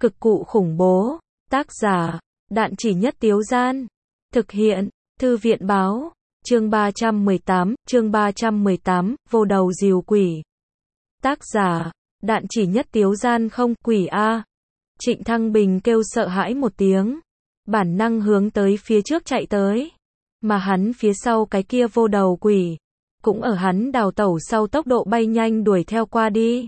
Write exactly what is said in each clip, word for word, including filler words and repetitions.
Cực cụ khủng bố. Tác giả, Đạn Chỉ Nhất Tiếu Gian. Thực hiện, Thư viện Báo. Chương ba trăm mười tám, chương ba trăm mười tám, vô đầu dìu quỷ. Tác giả, Đạn Chỉ Nhất Tiếu Gian. Không, quỷ a. Trịnh Thăng Bình kêu sợ hãi một tiếng. Bản năng hướng tới phía trước chạy tới. Mà hắn phía sau cái kia vô đầu quỷ, cũng ở hắn đào tẩu sau tốc độ bay nhanh đuổi theo qua đi.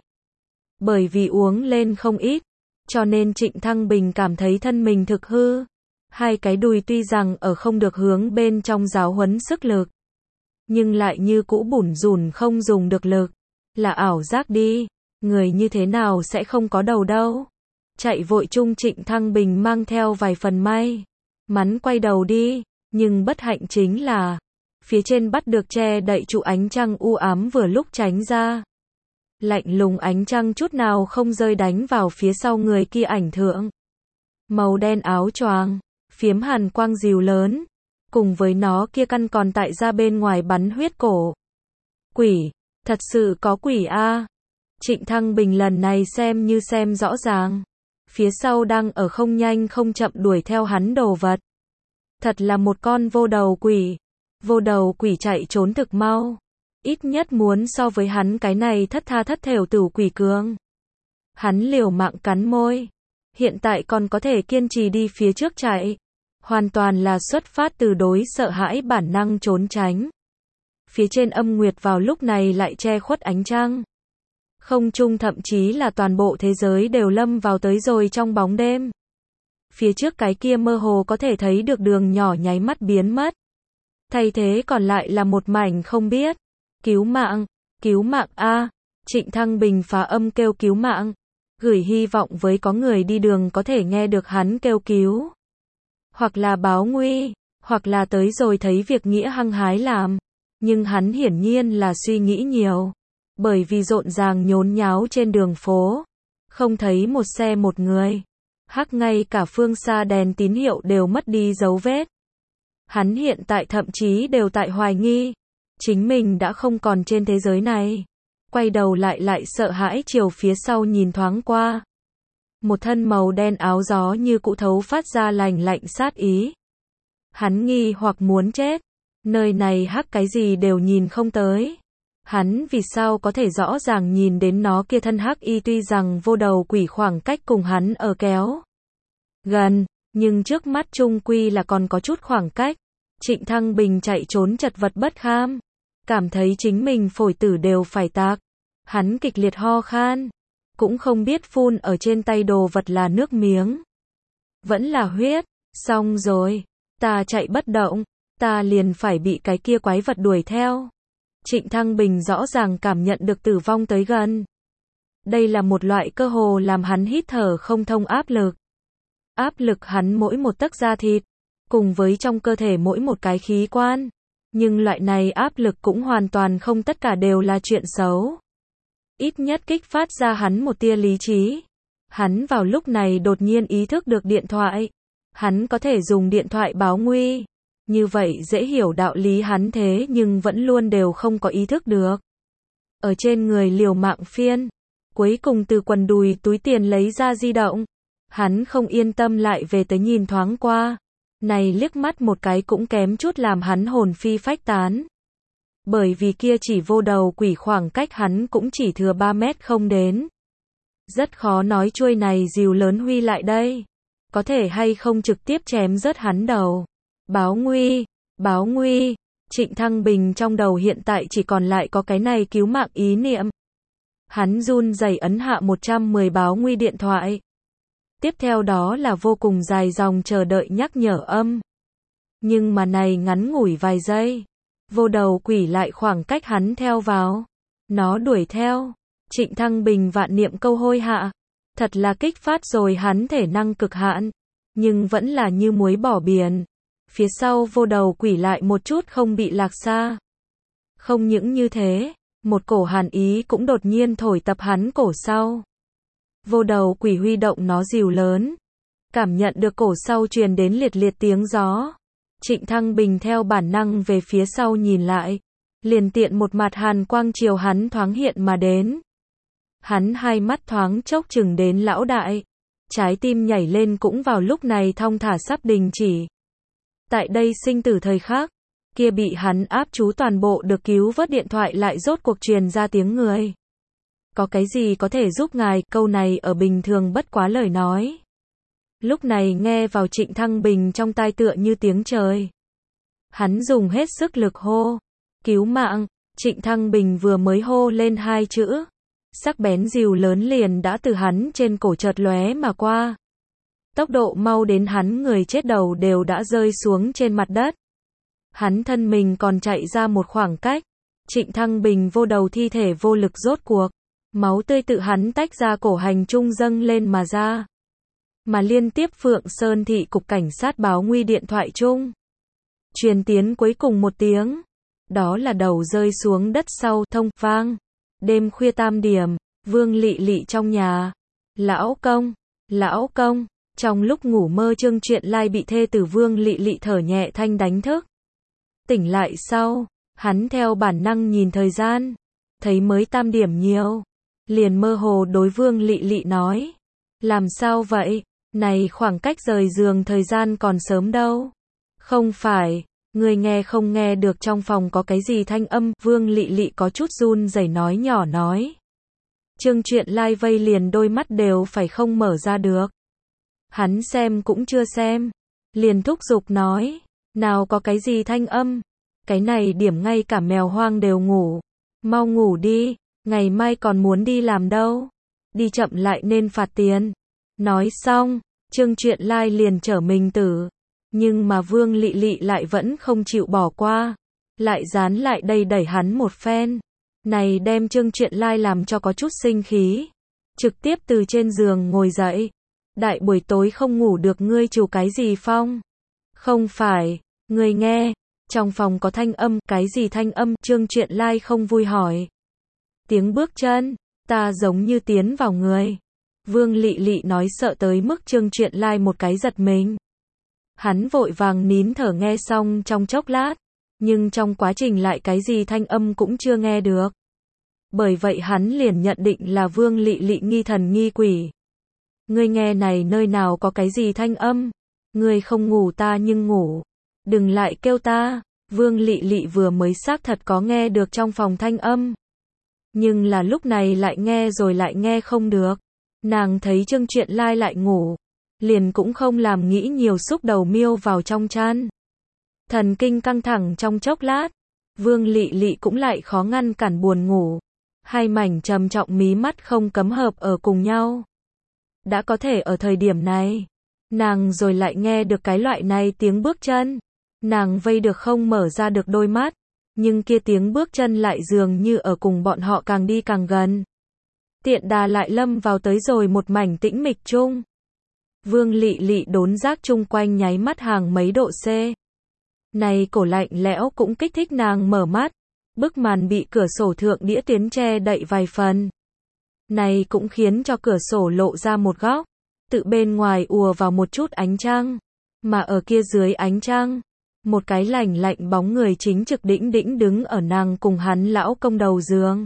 Bởi vì uống lên không ít, cho nên Trịnh Thăng Bình cảm thấy thân mình thực hư. Hai cái đùi tuy rằng ở không được hướng bên trong giáo huấn sức lực, nhưng lại như cũ bủn rủn không dùng được lực. Là ảo giác đi, người như thế nào sẽ không có đầu đâu. Chạy vội chung Trịnh Thăng Bình mang theo vài phần may mắn quay đầu đi, nhưng bất hạnh chính là phía trên bắt được che đậy trụ ánh trăng u ám vừa lúc tránh ra. Lạnh lùng ánh trăng chút nào không rơi đánh vào phía sau người kia ảnh thượng. Màu đen áo choàng, phiếm hàn quang dìu lớn, cùng với nó kia căn còn tại ra bên ngoài bắn huyết cổ. Quỷ, thật sự có quỷ a. Trịnh Thăng Bình lần này xem như xem rõ ràng. Phía sau đang ở không nhanh không chậm đuổi theo hắn đồ vật. Thật là một con vô đầu quỷ. Vô đầu quỷ chạy trốn thực mau. Ít nhất muốn so với hắn cái này thất tha thất thểu tử quỷ cường. Hắn liều mạng cắn môi. Hiện tại còn có thể kiên trì đi phía trước chạy. Hoàn toàn là xuất phát từ đối sợ hãi bản năng trốn tránh. Phía trên âm nguyệt vào lúc này lại che khuất ánh trăng. Không trung thậm chí là toàn bộ thế giới đều lâm vào tới rồi trong bóng đêm. Phía trước cái kia mơ hồ có thể thấy được đường nhỏ nháy mắt biến mất. Thay thế còn lại là một mảnh không biết. Cứu mạng, cứu mạng a. Trịnh Thăng Bình phá âm kêu cứu mạng, gửi hy vọng với có người đi đường có thể nghe được hắn kêu cứu. Hoặc là báo nguy, hoặc là tới rồi thấy việc nghĩa hăng hái làm. Nhưng hắn hiển nhiên là suy nghĩ nhiều. Bởi vì rộn ràng nhốn nháo trên đường phố, không thấy một xe một người. Hắc ngay cả phương xa đèn tín hiệu đều mất đi dấu vết. Hắn hiện tại thậm chí đều tại hoài nghi. Chính mình đã không còn trên thế giới này. Quay đầu lại lại sợ hãi chiều phía sau nhìn thoáng qua. Một thân màu đen áo gió như cụ thấu phát ra lành lạnh sát ý. Hắn nghi hoặc muốn chết. Nơi này hắc cái gì đều nhìn không tới. Hắn vì sao có thể rõ ràng nhìn đến nó kia thân hắc y tuy rằng vô đầu quỷ khoảng cách cùng hắn ở kéo gần, nhưng trước mắt chung quy là còn có chút khoảng cách. Trịnh Thăng Bình chạy trốn chật vật bất kham. Cảm thấy chính mình phổi tử đều phải tạc. Hắn kịch liệt ho khan. Cũng không biết phun ở trên tay đồ vật là nước miếng. Vẫn là huyết. Xong rồi. Ta chạy bất động. Ta liền phải bị cái kia quái vật đuổi theo. Trịnh Thăng Bình rõ ràng cảm nhận được tử vong tới gần. Đây là một loại cơ hồ làm hắn hít thở không thông áp lực. Áp lực hắn mỗi một tấc da thịt, cùng với trong cơ thể mỗi một cái khí quan. Nhưng loại này áp lực cũng hoàn toàn không tất cả đều là chuyện xấu. Ít nhất kích phát ra hắn một tia lý trí. Hắn vào lúc này đột nhiên ý thức được điện thoại. Hắn có thể dùng điện thoại báo nguy. Như vậy dễ hiểu đạo lý hắn thế nhưng vẫn luôn đều không có ý thức được. Ở trên người liều mạng phiên. Cuối cùng từ quần đùi túi tiền lấy ra di động. Hắn không yên tâm lại về tới nhìn thoáng qua. Này liếc mắt một cái cũng kém chút làm hắn hồn phi phách tán. Bởi vì kia chỉ vô đầu quỷ khoảng cách hắn cũng chỉ thừa ba mét không đến. Rất khó nói chuôi này dìu lớn huy lại đây. Có thể hay không trực tiếp chém rớt hắn đầu. Báo nguy, báo nguy. Trịnh Thăng Bình trong đầu hiện tại chỉ còn lại có cái này cứu mạng ý niệm. Hắn run rẩy ấn hạ một trăm mười báo nguy điện thoại. Tiếp theo đó là vô cùng dài dòng chờ đợi nhắc nhở âm. Nhưng mà này ngắn ngủi vài giây. Vô đầu quỷ lại khoảng cách hắn theo vào. Nó đuổi theo. Trịnh Thăng Bình vạn niệm câu hôi hạ. Thật là kích phát rồi hắn thể năng cực hạn. Nhưng vẫn là như muối bỏ biển. Phía sau vô đầu quỷ lại một chút không bị lạc xa. Không những như thế, một cổ hàn ý cũng đột nhiên thổi tập hắn cổ sau. Vô đầu quỷ huy động nó dìu lớn. Cảm nhận được cổ sau truyền đến liệt liệt tiếng gió. Trịnh Thăng Bình theo bản năng về phía sau nhìn lại. Liền tiện một mặt hàn quang chiều hắn thoáng hiện mà đến. Hắn hai mắt thoáng chốc chừng đến lão đại. trái tim nhảy lên cũng vào lúc này thong thả sắp đình chỉ. Tại đây sinh tử thời khắc, kia bị hắn áp chú toàn bộ được cứu vớt điện thoại lại rốt cuộc truyền ra tiếng người. Có cái gì có thể giúp ngài, câu này ở bình thường bất quá lời nói. Lúc này nghe vào Trịnh Thăng Bình trong tai tựa như tiếng trời. Hắn dùng hết sức lực hô, cứu mạng, Trịnh Thăng Bình vừa mới hô lên hai chữ. Sắc bén rìu lớn liền đã từ hắn trên cổ chợt lóe mà qua. Tốc độ mau đến hắn người chết đầu đều đã rơi xuống trên mặt đất. Hắn thân mình còn chạy ra một khoảng cách. Trịnh Thăng Bình vô đầu thi thể vô lực rốt cuộc. Máu tươi tự hắn tách ra cổ hành trung dâng lên mà ra. Mà liên tiếp Phượng Sơn thị cục cảnh sát báo nguy điện thoại chung. Truyền tiến cuối cùng một tiếng. Đó là đầu rơi xuống đất sau thông vang. Đêm khuya tam điểm, Vương Lị Lị trong nhà. Lão công, lão công, trong lúc ngủ mơ Trương Truyện Lai bị thê tử Vương Lị Lị thở nhẹ thanh đánh thức. Tỉnh lại sau, hắn theo bản năng nhìn thời gian, thấy mới tam điểm nhiều. Liền mơ hồ đối Vương Lị Lị nói. Làm sao vậy, này khoảng cách rời giường thời gian còn sớm đâu. Không phải, người nghe không nghe được trong phòng có cái gì thanh âm, Vương Lị Lị có chút run rẩy nói nhỏ nói. Trương Truyện Lai vây liền đôi mắt đều phải không mở ra được. Hắn xem cũng chưa xem, liền thúc giục nói, nào có cái gì thanh âm, cái này điểm ngay cả mèo hoang đều ngủ, mau ngủ đi, ngày mai còn muốn đi làm đâu, đi chậm lại nên phạt tiền. Nói xong, Trương Truyện Lai liền trở mình tử. Nhưng mà Vương Lị Lị lại vẫn không chịu bỏ qua, lại dán lại đây đẩy hắn một phen. Này đem Trương Truyện Lai làm cho có chút sinh khí. Trực tiếp từ trên giường ngồi dậy. Đại buổi tối không ngủ được ngươi chù cái gì phong? Không phải, ngươi nghe, trong phòng có thanh âm, cái gì thanh âm? Trương Truyện Lai không vui hỏi. Tiếng bước chân, ta giống như tiến vào người. Vương Lị Lị nói sợ tới mức Trương Truyện Lai một cái giật mình. Hắn vội vàng nín thở nghe xong trong chốc lát, nhưng trong quá trình lại cái gì thanh âm cũng chưa nghe được. Bởi vậy hắn liền nhận định là Vương Lị Lị nghi thần nghi quỷ. Ngươi nghe này nơi nào có cái gì thanh âm? Ngươi không ngủ ta nhưng ngủ. Đừng lại kêu ta. Vương Lị Lị vừa mới xác thật có nghe được trong phòng thanh âm. Nhưng là lúc này lại nghe rồi lại nghe không được. Nàng thấy Trương Truyện Lai lại ngủ. Liền cũng không làm nghĩ nhiều xúc đầu miêu vào trong chăn. Thần kinh căng thẳng trong chốc lát. Vương Lị Lị cũng lại khó ngăn cản buồn ngủ. Hai mảnh trầm trọng mí mắt không cấm hợp ở cùng nhau. Đã có thể ở thời điểm này. Nàng rồi lại nghe được cái loại này tiếng bước chân. Nàng vây được không mở ra được đôi mắt. Nhưng kia tiếng bước chân lại dường như ở cùng bọn họ càng đi càng gần. Tiện đà lại lâm vào tới rồi một mảnh tĩnh mịch chung. Vương Lị Lị đốn giác chung quanh nháy mắt hàng mấy độ C. Này cổ lạnh lẽo cũng kích thích nàng mở mắt. Bức màn bị cửa sổ thượng đĩa tuyến che đậy vài phần. Này cũng khiến cho cửa sổ lộ ra một góc. Tự bên ngoài ùa vào một chút ánh trăng. Mà ở kia dưới ánh trăng, một cái lạnh lạnh bóng người chính trực đĩnh đĩnh đứng ở nàng cùng hắn lão công đầu giường.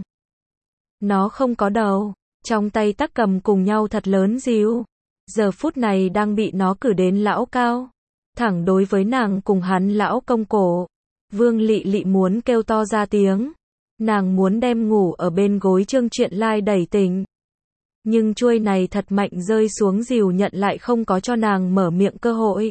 Nó không có đầu, trong tay tắc cầm cùng nhau thật lớn dìu. Giờ phút này đang bị nó cử đến lão cao. Thẳng đối với nàng cùng hắn lão công cổ. Vương Lị Lị muốn kêu to ra tiếng. Nàng muốn đem ngủ ở bên gối Trương Truyện Lai đẩy tỉnh. Nhưng chuôi này thật mạnh rơi xuống dìu nhận lại không có cho nàng mở miệng cơ hội.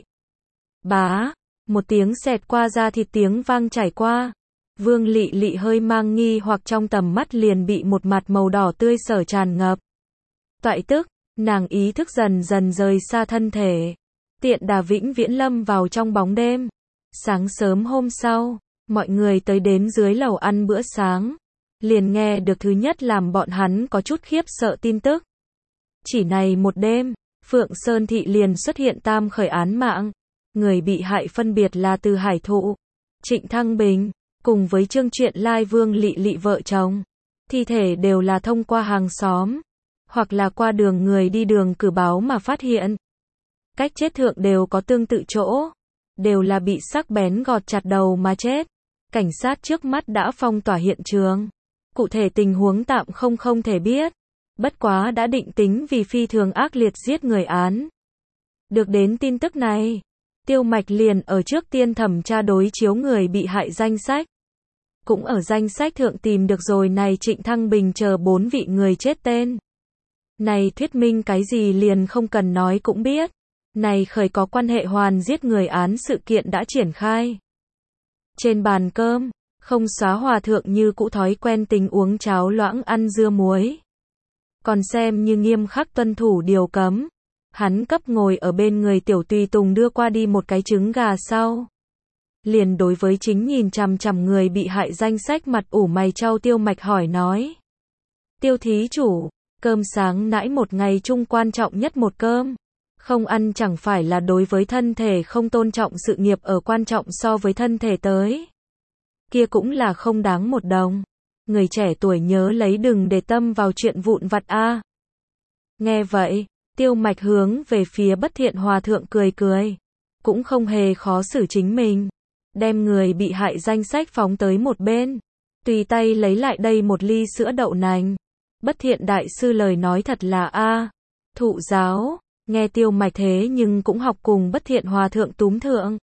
Bá, một tiếng xẹt qua da thịt tiếng vang chảy qua. Vương Lị Lị hơi mang nghi hoặc trong tầm mắt liền bị một mặt màu đỏ tươi sở tràn ngập. Toại tức, nàng ý thức dần dần rời xa thân thể. Tiện đà vĩnh viễn lâm vào trong bóng đêm. Sáng sớm hôm sau, mọi người tới đến dưới lầu ăn bữa sáng. Liền nghe được thứ nhất làm bọn hắn có chút khiếp sợ tin tức. Chỉ này một đêm, Phượng Sơn Thị liền xuất hiện tam khởi án mạng. Người bị hại phân biệt là Từ Hải Thụ, Trịnh Thăng Bình, cùng với Trương Truyện Lai Vương Lị Lị vợ chồng. Thi thể đều là thông qua hàng xóm, hoặc là qua đường người đi đường cử báo mà phát hiện. Cách chết thượng đều có tương tự chỗ, đều là bị sắc bén gọt chặt đầu mà chết. Cảnh sát trước mắt đã phong tỏa hiện trường. Cụ thể tình huống tạm không không thể biết. Bất quá đã định tính vì phi thường ác liệt giết người án. Được đến tin tức này, Tiêu Mạch liền ở trước tiên thẩm tra đối chiếu người bị hại danh sách. Cũng ở danh sách thượng tìm được rồi này Trịnh Thăng Bình chờ bốn vị người chết tên. Này thuyết minh cái gì liền không cần nói cũng biết. Này khởi có quan hệ hoàn giết người án sự kiện đã triển khai. Trên bàn cơm, không xóa hòa thượng như cũ thói quen tính uống cháo loãng ăn dưa muối. Còn xem như nghiêm khắc tuân thủ điều cấm. Hắn cấp ngồi ở bên người Tiểu Tùy Tùng đưa qua đi một cái trứng gà sau. Liền đối với chính nhìn chằm chằm người bị hại danh sách mặt ủ mày chau Tiêu Mạch hỏi nói. Tiêu thí chủ, cơm sáng nãy một ngày chung quan trọng nhất một cơm. Không ăn chẳng phải là đối với thân thể không tôn trọng sự nghiệp ở quan trọng so với thân thể tới. Kia cũng là không đáng một đồng. Người trẻ tuổi nhớ lấy đừng để tâm vào chuyện vụn vặt a. Nghe vậy, Tiêu Mạch hướng về phía Bất Thiện Hòa thượng cười cười. Cũng không hề khó xử chính mình. Đem người bị hại danh sách phóng tới một bên. Tùy tay lấy lại đây một ly sữa đậu nành. Bất Thiện đại sư lời nói thật là a. Thụ giáo. Nghe Tiêu Mạch thế nhưng cũng học cùng Bất Thiện Hòa thượng túm thượng.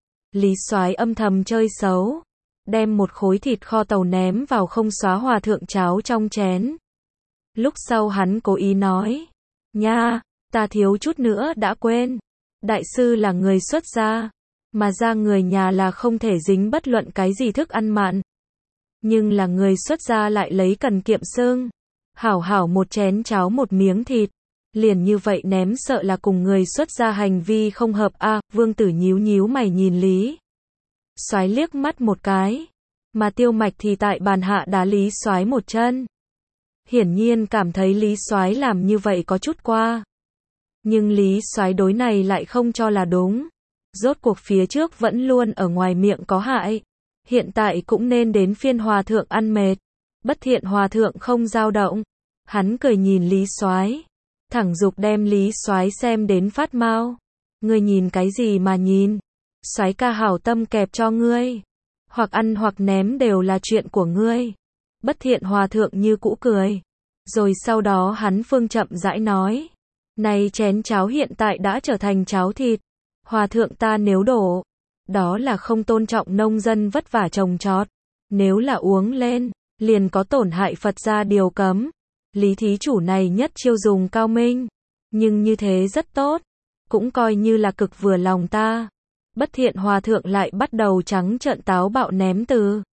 Lý Soái âm thầm chơi xấu. Đem một khối thịt kho tàu ném vào không xóa hòa thượng cháo trong chén. Lúc sau hắn cố ý nói. Nha, ta thiếu chút nữa đã quên. Đại sư là người xuất gia. Mà ra người nhà là không thể dính bất luận cái gì thức ăn mặn. Nhưng là người xuất gia lại lấy cần kiệm xương. Hảo hảo một chén cháo một miếng thịt. Liền như vậy ném sợ là cùng người xuất gia hành vi không hợp a. À, Vương Tử nhíu nhíu mày nhìn Lý Soái liếc mắt một cái. Mà Tiêu Mạch thì tại bàn hạ đá Lý Soái một chân. Hiển nhiên cảm thấy Lý Soái làm như vậy có chút qua. Nhưng Lý Soái đối này lại không cho là đúng. Rốt cuộc phía trước vẫn luôn ở ngoài miệng có hại. Hiện tại cũng nên đến phiên hòa thượng ăn mệt. Bất Thiện Hòa thượng không dao động. Hắn cười nhìn Lý Soái. Thẳng dục đem Lý Soái xem đến phát mau. Ngươi nhìn cái gì mà nhìn? Soái ca hảo tâm kẹp cho ngươi. Hoặc ăn hoặc ném đều là chuyện của ngươi. Bất Thiện Hòa thượng như cũ cười. Rồi sau đó hắn phương chậm rãi nói. Này chén cháo hiện tại đã trở thành cháo thịt. Hòa thượng ta nếu đổ. Đó là không tôn trọng nông dân vất vả trồng trọt. Nếu là uống lên, liền có tổn hại Phật gia điều cấm. Lý thí chủ này nhất chiêu dùng cao minh. Nhưng như thế rất tốt. Cũng coi như là cực vừa lòng ta. Bất Thiện Hòa thượng lại bắt đầu trắng trợn táo bạo ném từ.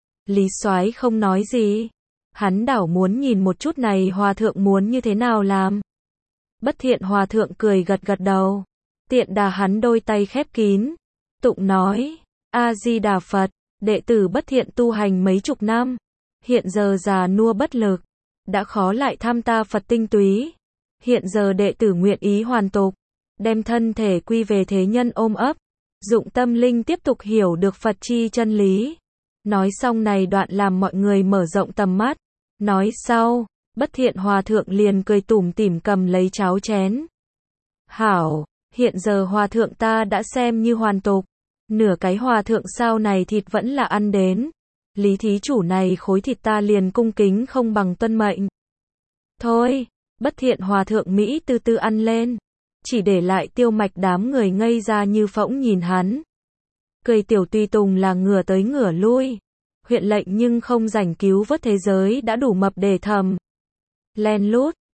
Lý Soái không nói gì. Hắn đảo muốn nhìn một chút này Hòa thượng muốn như thế nào làm. Bất Thiện Hòa thượng cười gật gật đầu. Tiện đà hắn đôi tay khép kín. Tụng nói. A-di-đà Phật. Đệ tử Bất Thiện tu hành mấy chục năm. Hiện giờ già nua bất lực. Đã khó lại tham ta Phật tinh túy. Hiện giờ đệ tử nguyện ý hoàn tục. Đem thân thể quy về thế nhân ôm ấp. Dụng tâm linh tiếp tục hiểu được Phật chi chân lý. Nói xong này đoạn làm mọi người mở rộng tầm mắt. Nói sau, Bất Thiện Hòa thượng liền cười tủm tỉm cầm lấy cháo chén. Hảo, hiện giờ Hòa thượng ta đã xem như hoàn tục. Nửa cái Hòa thượng sau này thịt vẫn là ăn đến. Lý thí chủ này khối thịt ta liền cung kính không bằng tuân mệnh. Thôi, Bất Thiện Hòa thượng Mỹ từ từ ăn lên. Chỉ để lại Tiêu Mạch đám người ngây ra như phỗng nhìn hắn. Cười Tiểu Tùy Tùng là ngửa tới ngửa lui. Huyện lệnh nhưng không rảnh cứu vớt thế giới đã đủ mập để thầm. Len lút,